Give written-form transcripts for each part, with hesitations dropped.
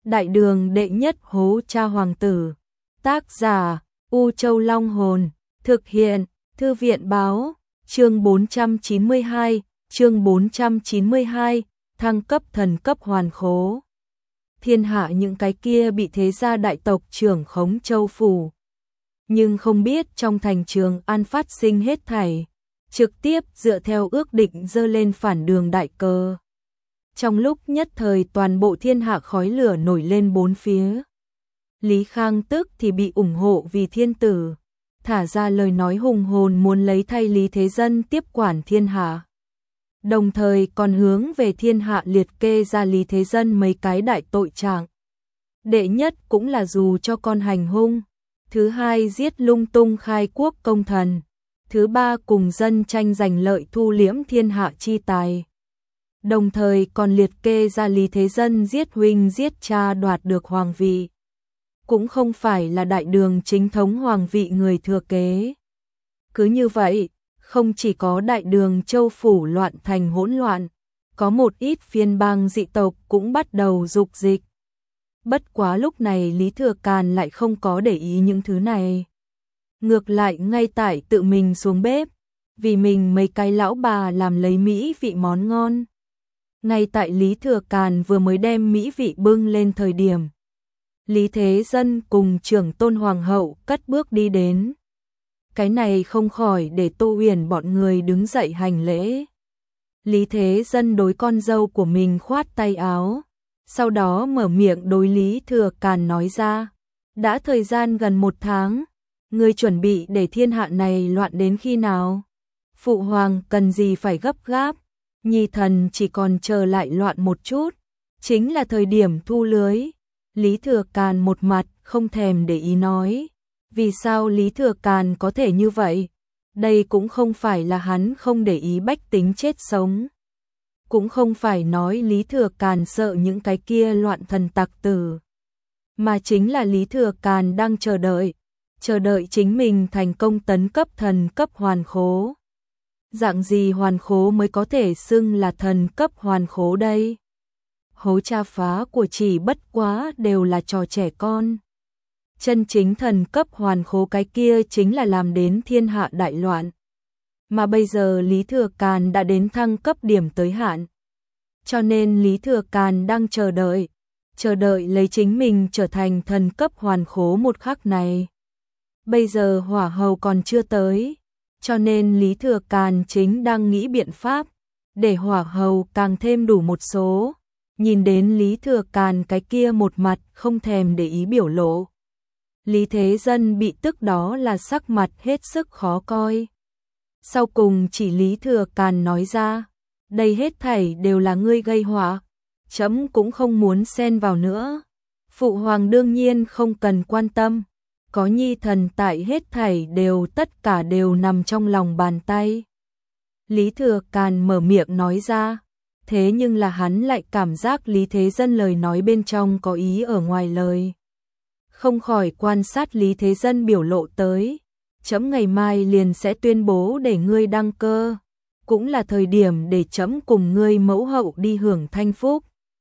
Đại đường đệ nhất hố cha hoàng tử. Tác giả U Châu Long Hồn. Thực hiện Thư viện Báo. Chương 492, thăng cấp thần cấp hoàn khố. Thiên hạ những cái kia bị thế gia đại tộc trưởng khống châu phủ. Nhưng không biết trong thành Trường An phát sinh hết thảy, trực tiếp dựa theo ước định dơ lên phản đường đại cờ. Trong lúc nhất thời toàn bộ thiên hạ khói lửa nổi lên bốn phía. Lý Khang tức thì bị ủng hộ vì thiên tử, thả ra lời nói hùng hồn muốn lấy thay Lý Thế Dân tiếp quản thiên hạ. Đồng thời còn hướng về thiên hạ liệt kê ra Lý Thế Dân mấy cái đại tội trạng. Đệ nhất cũng là dù cho con hành hung, thứ hai giết lung tung khai quốc công thần, thứ ba cùng dân tranh giành lợi thu liễm thiên hạ chi tài. Đồng thời còn liệt kê ra Lý Thế Dân giết huynh giết cha đoạt được hoàng vị. Cũng không phải là đại đường chính thống hoàng vị người thừa kế. Cứ như vậy, không chỉ có đại đường châu phủ loạn thành hỗn loạn, có một ít phiên bang dị tộc cũng bắt đầu dục dịch. Bất quá lúc này Lý Thừa Càn lại không có để ý những thứ này. Ngược lại ngay tại tự mình xuống bếp, vì mình mấy cái lão bà làm lấy mỹ vị món ngon. Ngay tại Lý Thừa Càn vừa mới đem mỹ vị bưng lên thời điểm, Lý Thế Dân cùng trưởng tôn hoàng hậu cất bước đi đến. Cái này không khỏi để Tô Huyền bọn người đứng dậy hành lễ. Lý Thế Dân đối con dâu của mình khoát tay áo, sau đó mở miệng đối Lý Thừa Càn nói ra, đã thời gian gần 1 tháng, ngươi chuẩn bị để thiên hạ này loạn đến khi nào? Phụ hoàng cần gì phải gấp gáp, nhi thần chỉ còn chờ lại loạn một chút, chính là thời điểm thu lưới. Lý Thừa Càn một mặt không thèm để ý nói, vì sao Lý Thừa Càn có thể như vậy? Đây cũng không phải là hắn không để ý bách tính chết sống. Cũng không phải nói Lý Thừa Càn sợ những cái kia loạn thần tặc tử. Mà chính là Lý Thừa Càn đang chờ đợi chính mình thành công tấn cấp thần cấp hoàn khố. Dạng gì hoàn khố mới có thể xưng là thần cấp hoàn khố đây? Hố cha phá của chỉ bất quá đều là trò trẻ con. Chân chính thần cấp hoàn khố cái kia chính là làm đến thiên hạ đại loạn. Mà bây giờ Lý Thừa Càn đã đến thăng cấp điểm tới hạn. Cho nên Lý Thừa Càn đang chờ đợi lấy chính mình trở thành thần cấp hoàn khố một khắc này. Bây giờ hỏa hầu còn chưa tới, cho nên Lý Thừa Càn chính đang nghĩ biện pháp để hỏa hầu càng thêm đủ một số. Nhìn đến Lý Thừa Càn cái kia một mặt không thèm để ý biểu lộ, Lý Thế Dân bị tức đó là sắc mặt hết sức khó coi. Sau cùng chỉ Lý Thừa Càn nói ra, đây hết thảy đều là ngươi gây họa, trẫm cũng không muốn xen vào nữa. Phụ hoàng đương nhiên không cần quan tâm, có nhi thần tại hết thảy tất cả đều nằm trong lòng bàn tay. Lý Thừa Càn mở miệng nói ra, thế nhưng là hắn lại cảm giác Lý Thế Dân lời nói bên trong có ý ở ngoài lời. Không khỏi quan sát Lý Thế Dân biểu lộ tới, trẫm ngày mai liền sẽ tuyên bố để ngươi đăng cơ, cũng là thời điểm để trẫm cùng ngươi mẫu hậu đi hưởng thanh phúc.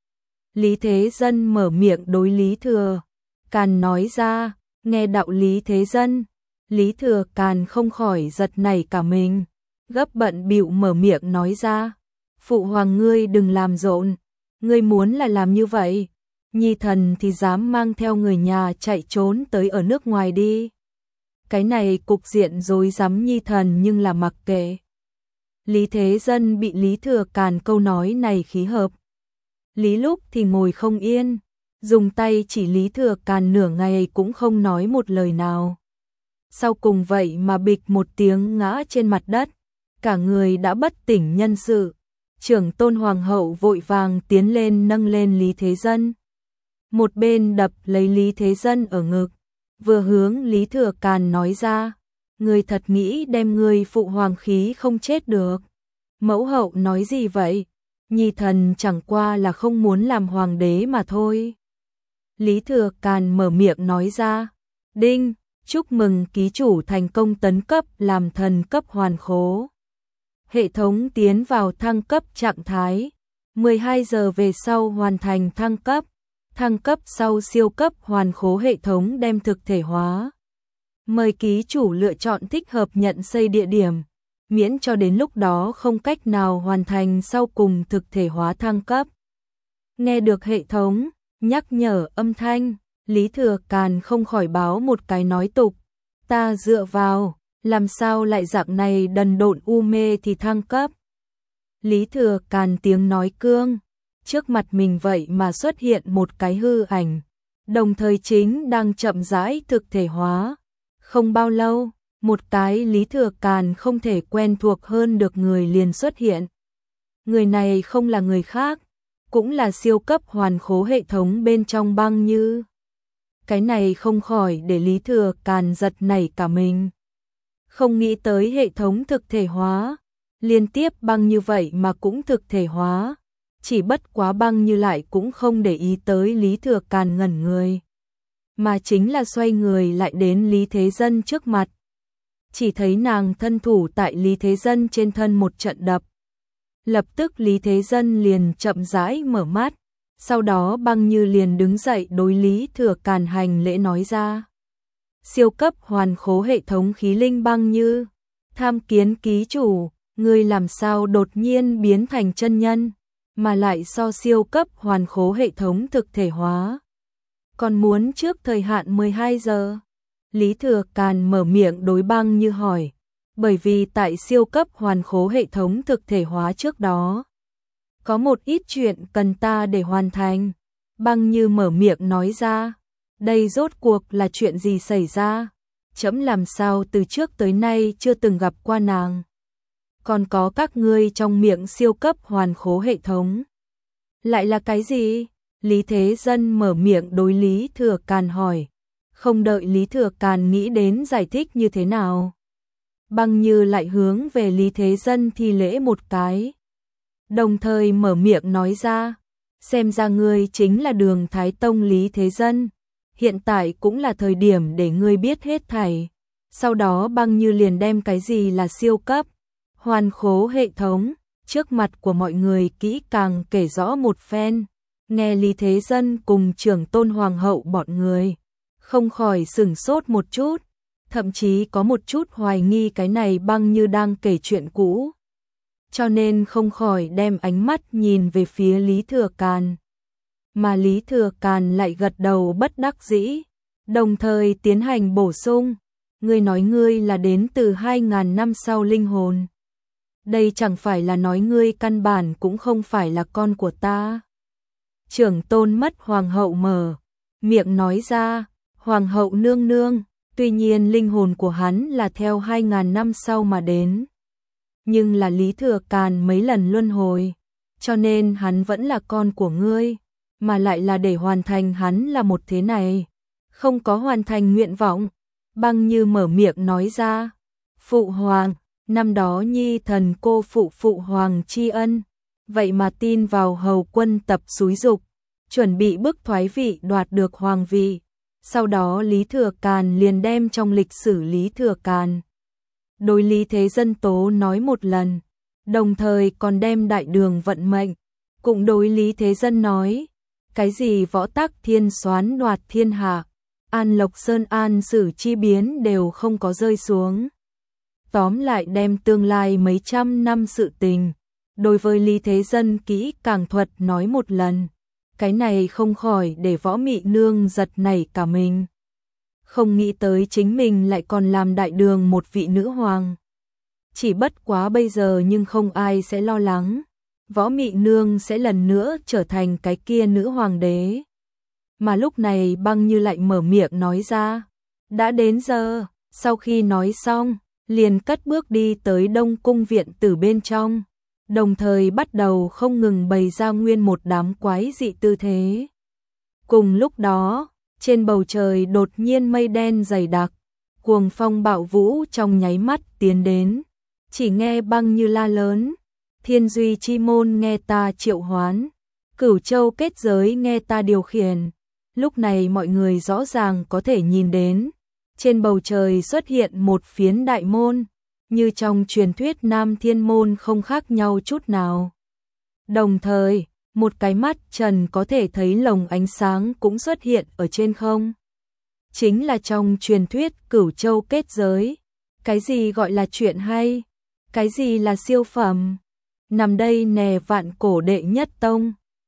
Lý Thế Dân mở miệng đối Lý Thừa Càn nói ra, nghe đạo Lý Thế Dân, Lý Thừa Càn không khỏi giật nảy cả mình, gấp bận bịu mở miệng nói ra, phụ hoàng ngươi đừng làm rộn, ngươi muốn là làm như vậy, nhi thần thì dám mang theo người nhà chạy trốn tới ở nước ngoài đi. Cái này cục diện rối rắm nhi thần nhưng là mặc kệ. Lý Thế Dân bị Lý Thừa Càn câu nói này khí hợp. Lý lúc thì ngồi không yên, dùng tay chỉ Lý Thừa Càn nửa ngày cũng không nói một lời nào. Sau cùng vậy mà bịch một tiếng ngã trên mặt đất, cả người đã bất tỉnh nhân sự. Trưởng tôn hoàng hậu vội vàng tiến lên nâng lên Lý Thế Dân. Một bên đập lấy Lý Thế Dân ở ngực, vừa hướng Lý Thừa Càn nói ra, ngươi thật nghĩ đem ngươi phụ hoàng khí không chết được. Mẫu hậu nói gì vậy? Nhi thần chẳng qua là không muốn làm hoàng đế mà thôi. Lý Thừa Càn mở miệng nói ra, đinh, chúc mừng ký chủ thành công tấn cấp làm thần cấp hoàn khố. Hệ thống tiến vào thăng cấp trạng thái, 12 giờ về sau hoàn thành thăng cấp. thăng cấp sau siêu cấp hoàn khố hệ thống đem thực thể hóa. Mời ký chủ lựa chọn thích hợp nhận xây địa điểm, miễn cho đến lúc đó không cách nào hoàn thành sau cùng thực thể hóa thăng cấp. Nghe được hệ thống nhắc nhở âm thanh, Lý Thừa Càn không khỏi báo một cái nói tục, ta dựa vào, làm sao lại dạng này đần độn u mê thì thăng cấp. Lý Thừa Càn tiếng nói cương, trước mặt mình vậy mà xuất hiện một cái hư ảnh, đồng thời chính đang chậm rãi thực thể hóa. Không bao lâu, một cái Lý Thừa Càn không thể quen thuộc hơn được người liền xuất hiện. Người này không là người khác, cũng là siêu cấp hoàn khố hệ thống bên trong Băng Như. Cái này không khỏi để Lý Thừa Càn giật nảy cả mình. Không nghĩ tới hệ thống thực thể hóa, liên tiếp Băng Như vậy mà cũng thực thể hóa. Chỉ bất quá Băng Như lại cũng không để ý tới Lý Thừa Càn ngẩn người, mà chính là xoay người lại đến Lý Thế Dân trước mặt. Chỉ thấy nàng thân thủ tại Lý Thế Dân trên thân một trận đập. Lập tức Lý Thế Dân liền chậm rãi mở mắt, sau đó Băng Như liền đứng dậy đối Lý Thừa Càn hành lễ nói ra. Siêu cấp hoàn khố hệ thống khí linh Băng Như, tham kiến ký chủ, ngươi làm sao đột nhiên biến thành chân nhân, mà lại so siêu cấp hoàn khố hệ thống thực thể hóa. Còn muốn trước thời hạn 12 giờ. Lý Thừa Càn mở miệng đối Băng Như hỏi, bởi vì tại siêu cấp hoàn khố hệ thống thực thể hóa trước đó, có một ít chuyện cần ta để hoàn thành. Băng Như mở miệng nói ra, đây rốt cuộc là chuyện gì xảy ra? Trẫm làm sao từ trước tới nay chưa từng gặp qua nàng. Còn có các ngươi trong miệng siêu cấp hoàn khố hệ thống. Lại là cái gì? Lý Thế Dân mở miệng đối Lý Thừa Càn hỏi. Không đợi Lý Thừa Càn nghĩ đến giải thích như thế nào, Băng Như lại hướng về Lý Thế Dân thi lễ một cái, đồng thời mở miệng nói ra, xem ra ngươi chính là Đường Thái Tông Lý Thế Dân, hiện tại cũng là thời điểm để ngươi biết hết thảy. Sau đó Băng Như liền đem cái gì là siêu cấp hoàn khố hệ thống trước mặt của mọi người kỹ càng kể rõ một phen. Nghe Lý Thế Dân cùng Trưởng Tôn Hoàng hậu bọn người không khỏi sửng sốt một chút, thậm chí có một chút hoài nghi cái này Băng Như đang kể chuyện cũ, cho nên không khỏi đem ánh mắt nhìn về phía Lý Thừa Càn. Mà Lý Thừa Càn lại gật đầu bất đắc dĩ, đồng thời tiến hành bổ sung, ngươi nói ngươi là đến từ 2.000 năm sau linh hồn. Đây chẳng phải là nói ngươi căn bản cũng không phải là con của ta. Trưởng Tôn mất Hoàng hậu mở miệng nói ra, Hoàng hậu nương nương, tuy nhiên linh hồn của hắn là theo 2.000 năm sau mà đến, nhưng là Lý Thừa Càn mấy lần luân hồi, cho nên hắn vẫn là con của ngươi, mà lại là để hoàn thành hắn là một thế này, không có hoàn thành nguyện vọng. Băng Như mở miệng nói ra, Phụ Hoàng, năm đó nhi thần cô phụ Hoàng tri ân, vậy mà tin vào hầu quân tập xúi dục, chuẩn bị bức thoái vị đoạt được hoàng vị. Sau đó Lý Thừa Càn liền đem trong lịch sử Lý Thừa Càn đối Lý Thế Dân tố nói một lần, đồng thời còn đem đại đường vận mệnh cũng đối Lý Thế Dân nói, cái gì võ tắc thiên soán đoạt thiên hạ, An Lộc Sơn An Sử chi biến đều không có rơi xuống. Tóm lại đem tương lai mấy trăm năm sự tình đối với Lý Thế Dân kỹ càng thuật nói một lần. Cái này không khỏi để Võ Mị Nương giật nảy cả mình. Không nghĩ tới chính mình lại còn làm đại đường một vị nữ hoàng. Chỉ bất quá bây giờ nhưng không ai sẽ lo lắng, Võ Mị Nương sẽ lần nữa trở thành cái kia nữ hoàng đế. Mà lúc này Băng Như lại mở miệng nói ra, đã đến giờ. Sau khi nói xong, liền cất bước đi tới Đông Cung viện tử bên trong, đồng thời bắt đầu không ngừng bày ra nguyên một đám quái dị tư thế. Cùng lúc đó, trên bầu trời đột nhiên mây đen dày đặc, cuồng phong bạo vũ trong nháy mắt tiến đến, chỉ nghe Băng Như la lớn, Thiên Duy chi môn nghe ta triệu hoán, Cửu Châu kết giới nghe ta điều khiển. Lúc này mọi người rõ ràng có thể nhìn đến, trên bầu trời xuất hiện một phiến đại môn, như trong truyền thuyết Nam Thiên Môn không khác nhau chút nào. Đồng thời, một cái mắt Trần có thể thấy lồng ánh sáng cũng xuất hiện ở trên không. Chính là trong truyền thuyết Cửu Châu kết giới. Cái gì gọi là chuyện hay? Cái gì là siêu phẩm? Nằm đây nè, Vạn Cổ đệ nhất tông.